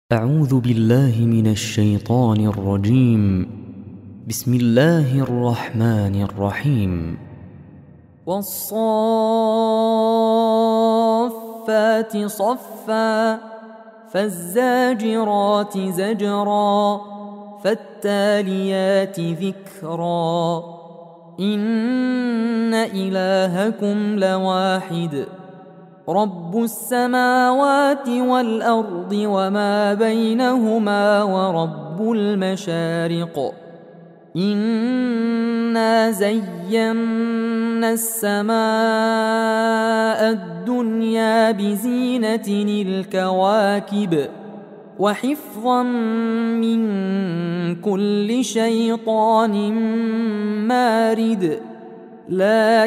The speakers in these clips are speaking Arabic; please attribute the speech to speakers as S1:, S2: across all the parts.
S1: أعوذ بالله من الشيطان الرجيم. بسم الله الرحمن الرحيم. والصافات صفا فالزاجرات زجرا فالتاليات ذكرا إن إلهكم لواحد رب السماوات والأرض وما بينهما ورب المشارق إنا زينا السماء الدنيا بزينة الكواكب وحفظا من كل شيطان مارد لا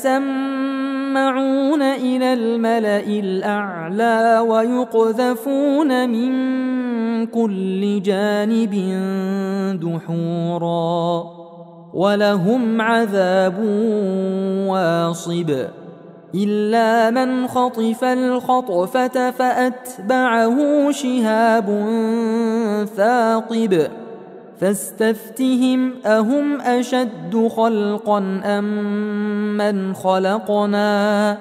S1: يسمعون إلى الملأ الأعلى ويقذفون من كل جانب دحورا ولهم عذاب واصب إلا من خطف الخطفة فأتبعه شهاب ثاقب فاستفتهم أهم أشد خلقا أم من خلقنا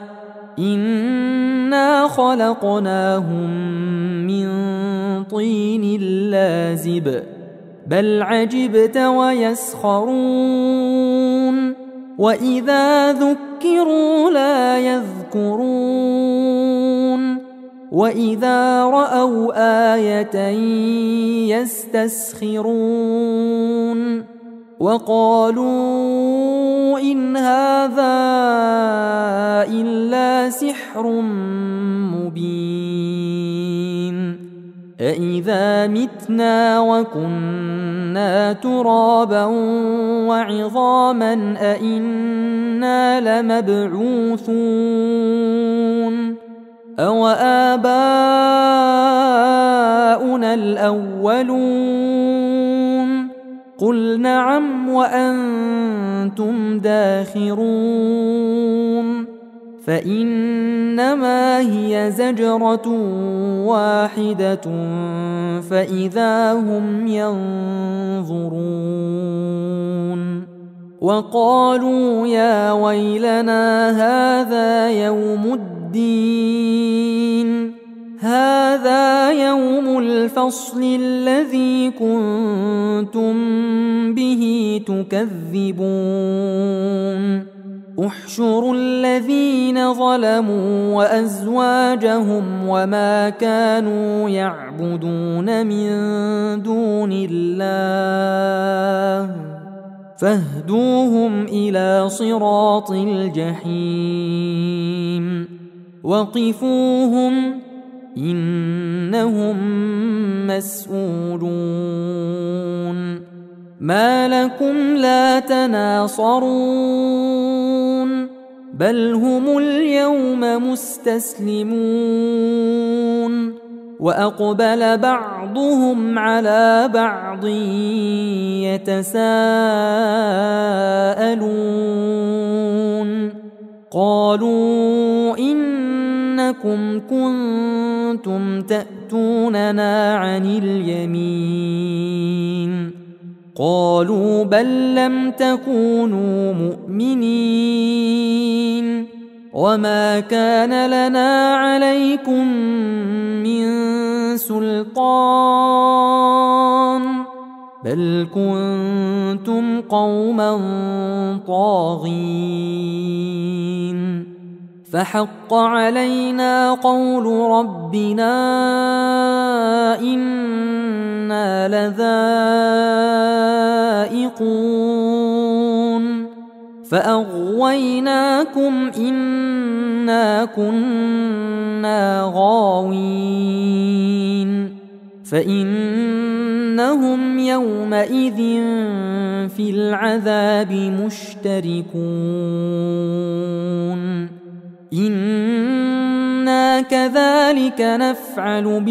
S1: إنا خلقناهم من طين لازب بل عجبت ويسخرون وإذا ذكروا لا يذكرون وإذا رأوا آية يستسخرون وقالوا إن هذا إلا سحر مبين أإذا متنا وكنا ترابا وعظاما أإنا لمبعوثون أو آباؤنا الأولون قل نعم وأنتم داخرون فإنما هي زجرة واحدة فإذا هم ينظرون وقالوا يا ويلنا هذا يوم الدين هذا يوم الفصل الذي كنتم به تكذبون احشروا الذين ظلموا وأزواجهم وما كانوا يعبدون من دون الله فاهدوهم إلى صراط الجحيم وقفوهم إنهم مسؤولون ما لكم لا تناصرون بل هم اليوم مستسلمون وأقبل بعضهم على بعض يتساءلون قالوا إنكم كنتم تأتوننا عن اليمين قالوا بل لم تكونوا مؤمنين وما كان لنا عليكم من سلطان بل كنتم قوما طاغين فحق علينا قول ربنا إنا لذائقون فأغويناكم إنا كنا غاوين فإنهم يومئذ في العذاب مشتركون إنا كذلك نفعل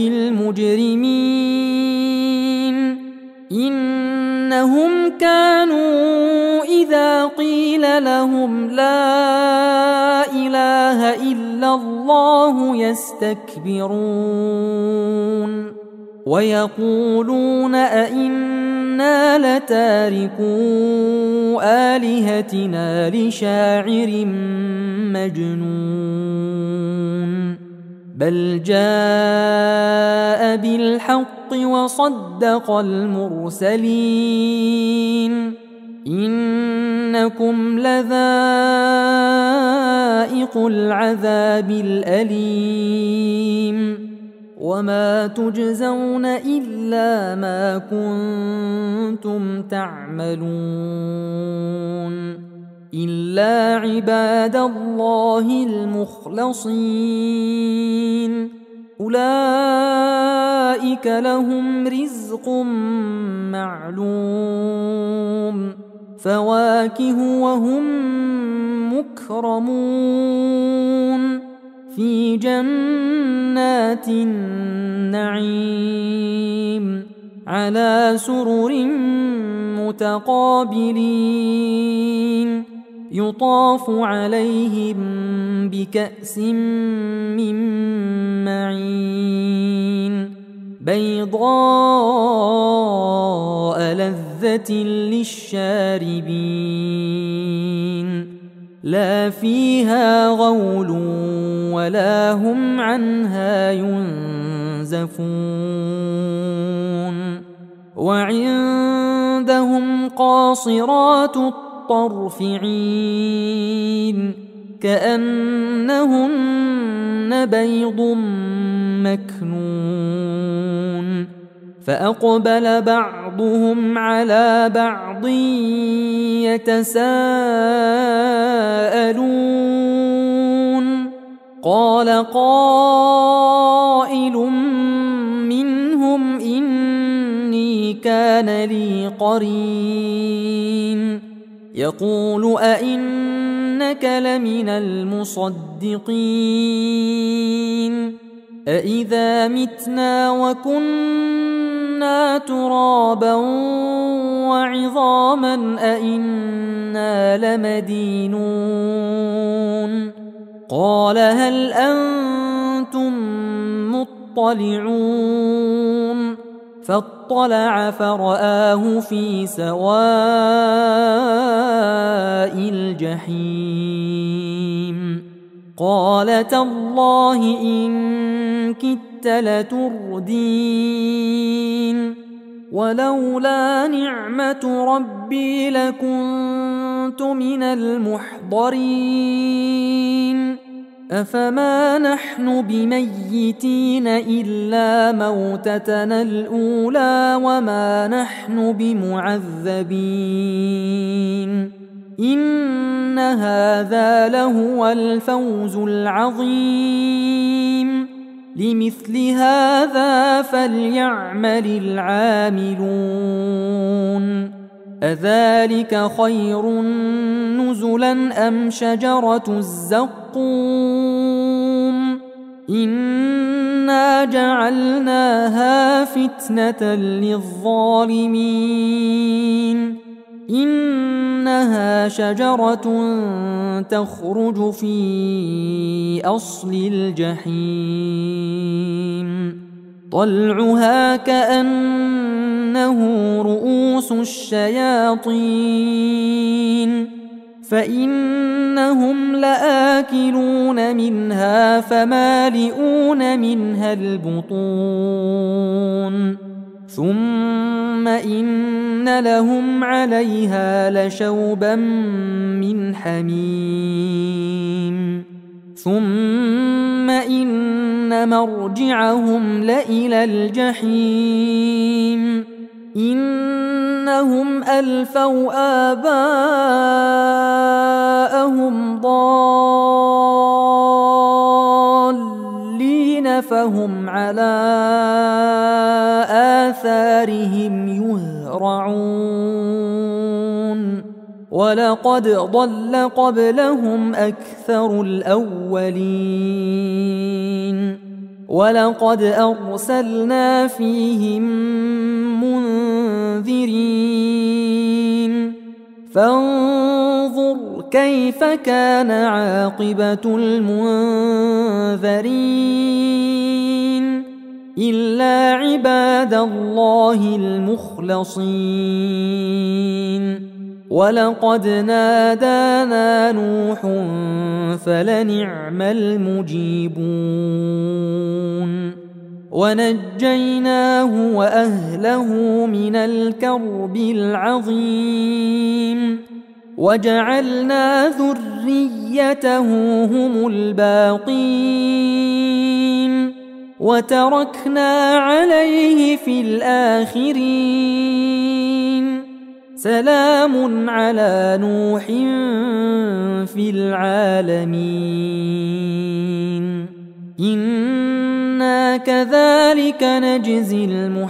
S1: بالمجرمين إنهم كانوا إذا قيل لهم لا إله إلا الله يستكبرون ويقولون أئنا لتاركو آلهتنا لشاعر مجنون بل جاء بالحق وصدق المرسلين إنكم لذائق العذاب الأليم وما تجزون إلا ما كنتم تعملون إلا عباد الله المخلصين أولئك لهم رزق معلوم فواكه وهم مكرمون في جنات النعيم على سرر متقابلين يطاف عليهم بكأس من معين بيضاء لذة للشاربين لا فيها غول ولا هم عنها ينزفون وعندهم قاصرات الطرف عين كأنهن بيض مكنون فأقبل بعضهم على بعض يتساءلون قال قائل منهم إني كان لي قرين يقول أئنك لمن المصدقين أإذا متنا وكنا ترابا وعظاما أئنا لمدينون قال هل أنتم مطلعون فاطلع فرآه في سواء الجحيم قال تالله إن كدت لتردين ولولا نعمة ربي لكنت من المحضرين أفما نحن بميتين إلا موتتنا الأولى وما نحن بمعذبين إن هذا لهو الفوز العظيم لمثل هذا فليعمل العاملون أذلك خير نزلا أم شجرة الزقوم إنا جعلناها فتنة للظالمين إنها شجرة تخرج في أصل الجحيم طلعها كأنه رؤوس الشياطين فإنهم لآكلون منها فمالئون منها البطون ثم إن لهم عليها لشوبا من حميم ثم إن مرجعهم لإلى الجحيم إنهم ألفوا آباءهم ضالين فهم على آثارهم يهرعون ولقد ضل قبلهم أكثر الأولين ولقد أرسلنا فيهم منذرين فانظر كيف كان عاقبة المنذرين إلا عباد عباد الله المخلصين ولقد نادانا نوح فلنعم المجيبون ونجيناه وأهله من الكرب العظيم وجعلنا ذريته هم الباقين وتركنا عليه في الآخرين سلام على نوح في العالمين إنا كذلك نجزي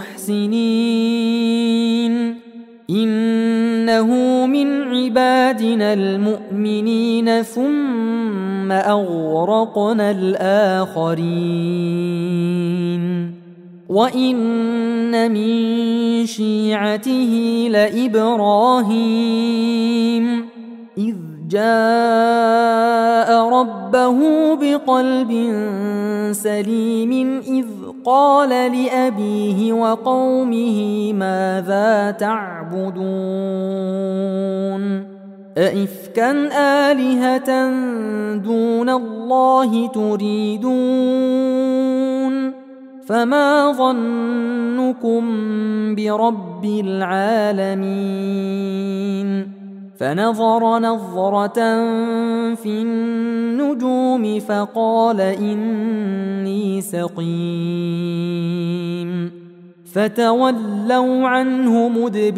S1: المحسنين إنه من عبادنا المؤمنين ثم أغرقنا الآخرين وإن من شيعته لإبراهيم إذ جاء ربه بقلب سليم إذ قال لأبيه وقومه ماذا تعبدون أئفكا آلهة دون الله تريدون فما ظنكم برب العالمين فنظر نظرة في النجوم فقال إني سقيم فتولوا عنه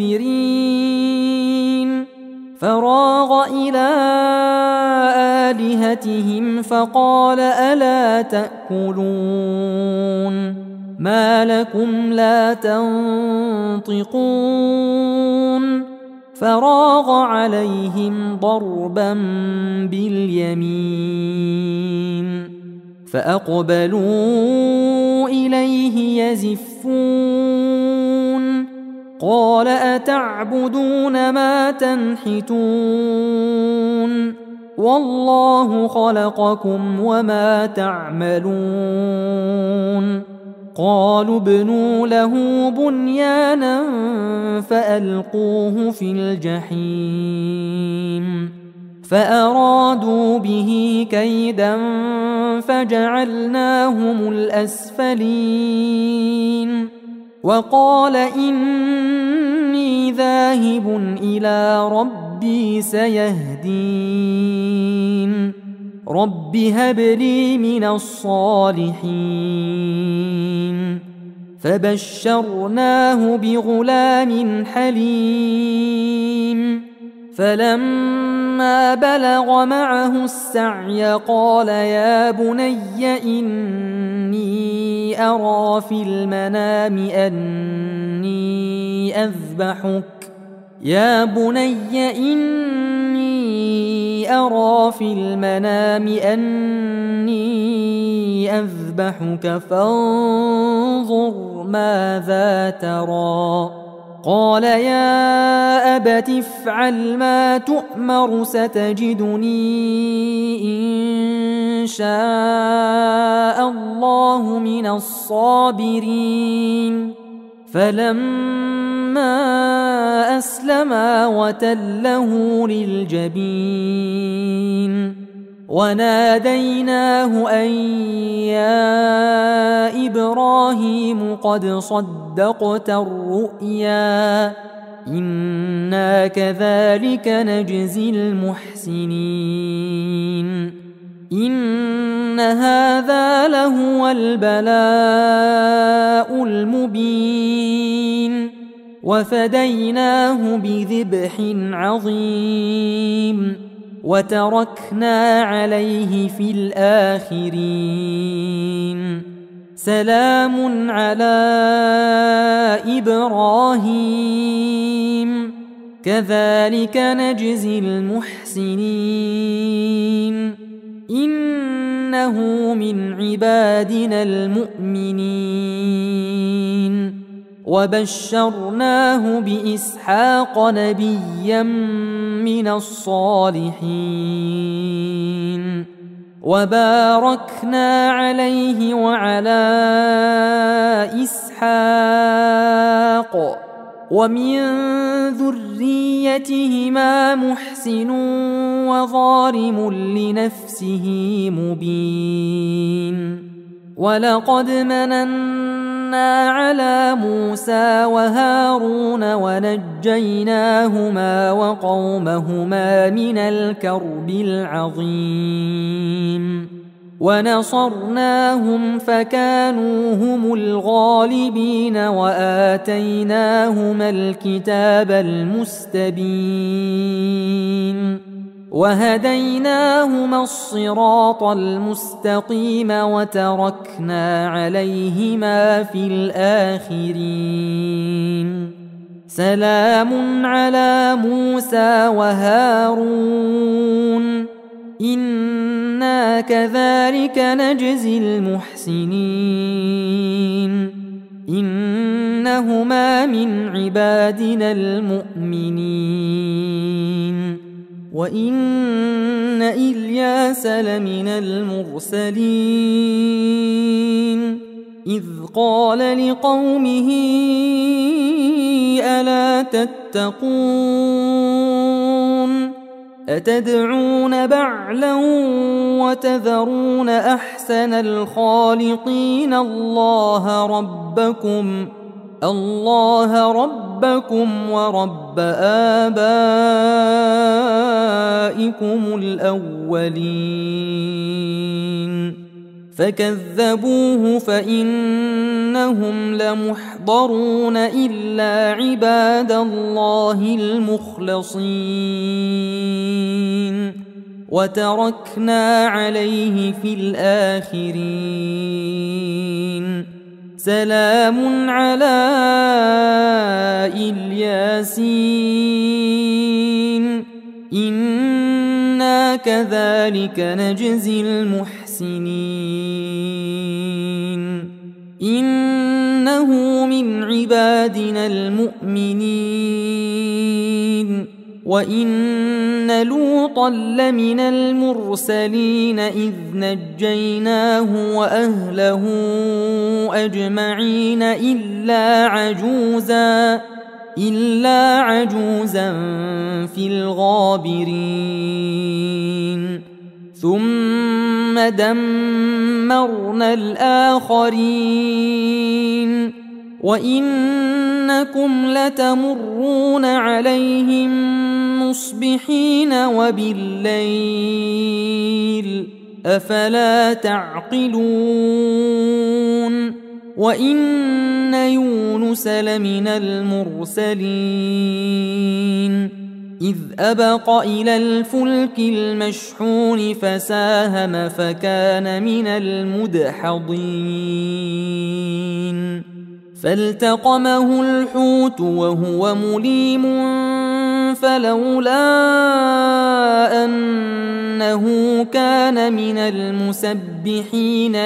S1: مدبرين فراغ إلى آلهتهم فقال ألا تأكلون ما لكم لا تنطقون فراغ عليهم ضربا باليمين فأقبلوا إليه يزفون قال أتعبدون ما تنحتون والله خلقكم وما تعملون قالوا ابنوا له بنيانا فألقوه في الجحيم فأرادوا به كيدا فجعلناهم الأسفلين وقال إني ذاهب إلى ربي سيهدين رب هب لي من الصالحين فبشرناه بغلام حليم فلما بلغ معه السعي قال يا بني إني أرى في المنام أني أذبحك يا بني إني أرى في المنام أني أذبحك فانظر ماذا ترى قال يا أبت افعل ما تؤمر ستجدني إن شاء الله من الصابرين فلما أسلما وتله للجبين وناديناه أن يا إبراهيم قد صدقت الرؤيا إنا كذلك نجزي المحسنين إن هذا لهو البلاء المبين وفديناه بذبح عظيم وتركنا عليه في الآخرين سلام على إبراهيم كذلك نجزي المحسنين إنه من عبادنا المؤمنين وبشرناه بإسحاق نبيا من الصالحين وباركنا عليه وعلى إسحاق ومن ذريتهما محسن وظالم لنفسه مبين ولقد مننا على موسى وهارون ونجيناهما وقومهما من الكرب العظيم ونصرناهم فكانوا هم الغالبين وآتيناهما الكتاب المستبين وهديناهما الصراط المستقيم وتركنا عليهما في الآخرين سلام على موسى وهارون إنا كذلك نجزي المحسنين إنهما من عبادنا المؤمنين وإن إلياس لمن المرسلين إذ قال لقومه ألا تتقون أتدعون بعلا وتذرون أحسن الخالقين الله ربكم ورب آبائكم الأولين فكذبوه فإنهم لمحضرون إلا عباد الله المخلصين وتركنا عليه في الآخرين سلام على الياسين إنا كذلك نجزي المحسنين إنه من عبادنا المؤمنين وإن لوطا لمن المرسلين إذ نجيناه وأهله أجمعين إلا عجوزا في الغابرين ثم دمرنا الآخرين وإنكم لتمرون عليهم مصبحين وبالليل أفلا تعقلون وإن يونس لمن المرسلين إذ أبق إلى الفلك المشحون فساهم فكان من المدحضين فالتقمه الحوت وهو مليم فلولا أنه كان من المسبحين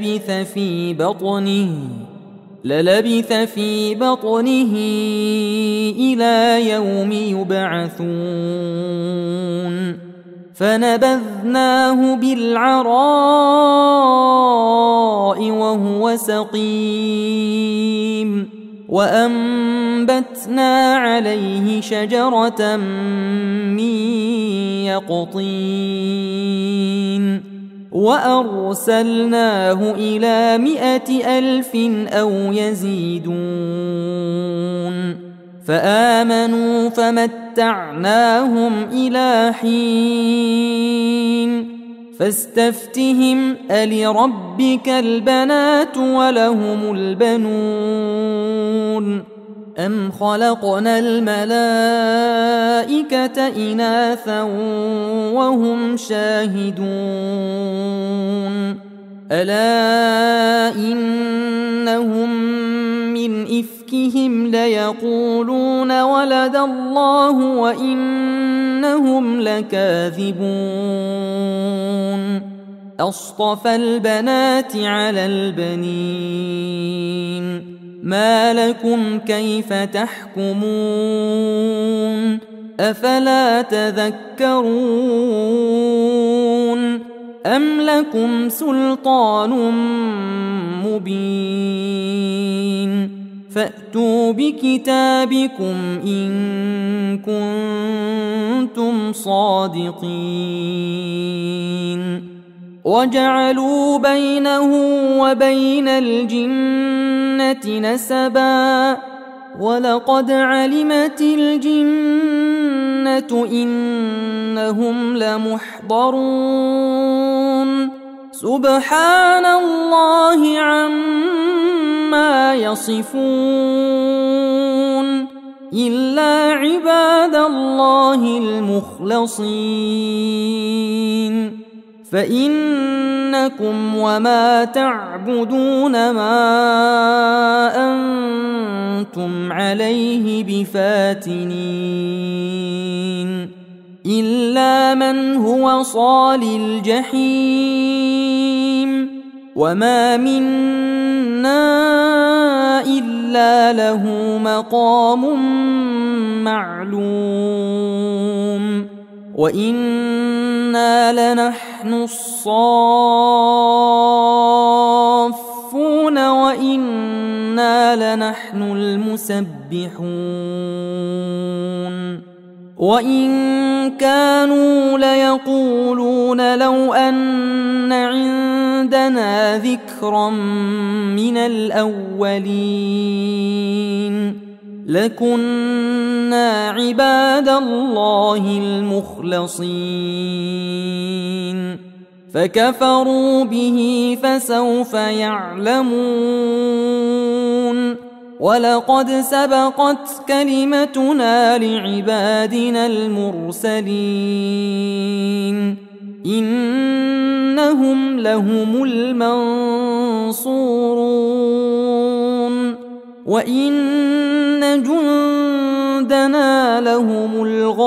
S1: للبث في بطنه إلى يوم يبعثون فنبذناه بالعراء وهو سقيم وأنبتنا عليه شجرة من يقطين وأرسلناه إلى 100,000 أو يزيدون فآمنوا فمتعناهم إلى حين فاستفتهم ألربك البنات ولهم البنون أم خلقنا الملائكة إناثا وهم شاهدون ألا إنهم من إفكهم ليقولون ولد الله وإنهم لكاذبون أصطفى البنات على البنين ما لكم كيف تحكمون أفلا تذكرون أم لكم سلطان مبين فأتوا بكتابكم إن كنتم صادقين وجعلوا بينه وبين الجنة نسبا ولقد علمت الجنة إنهم لمحضرون سبحان الله عما يصفون إلا عباد الله المخلصين فإنكم وما تعبدون ما أنتم عليه بفاتنين إلا من هو صال الجحيم وما منا إلا له مقام معلوم وإنا لنحن الصافون وإنا لنحن المسبحون وإن كانوا ليقولون لو أن عندنا ذكرا من الأولين لكنا عباد الله المخلصين فكفروا به فسوف يعلمون ولقد سبقت كلمتنا لعبادنا المرسلين إنهم لهم المنصورون وإن جندنا لهم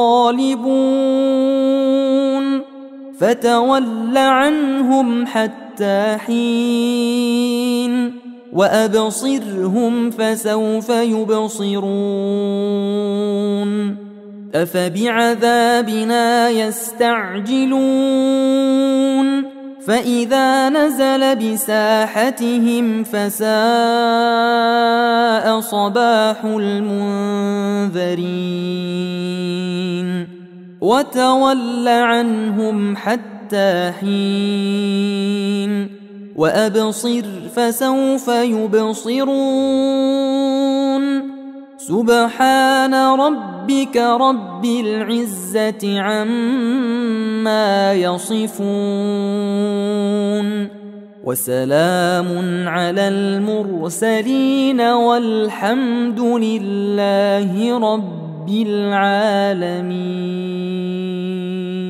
S1: الغالبون فتول عنهم حتى حين وأبصرهم فسوف يبصرون أفبعذابنا يستعجلون فإذا نزل بساحتهم فساء صباح المنذرين وتول عنهم حتى حين وأبصر فسوف يبصرون سبحان ربك رب العزة عما يصفون وسلام على المرسلين والحمد لله رب العالمين.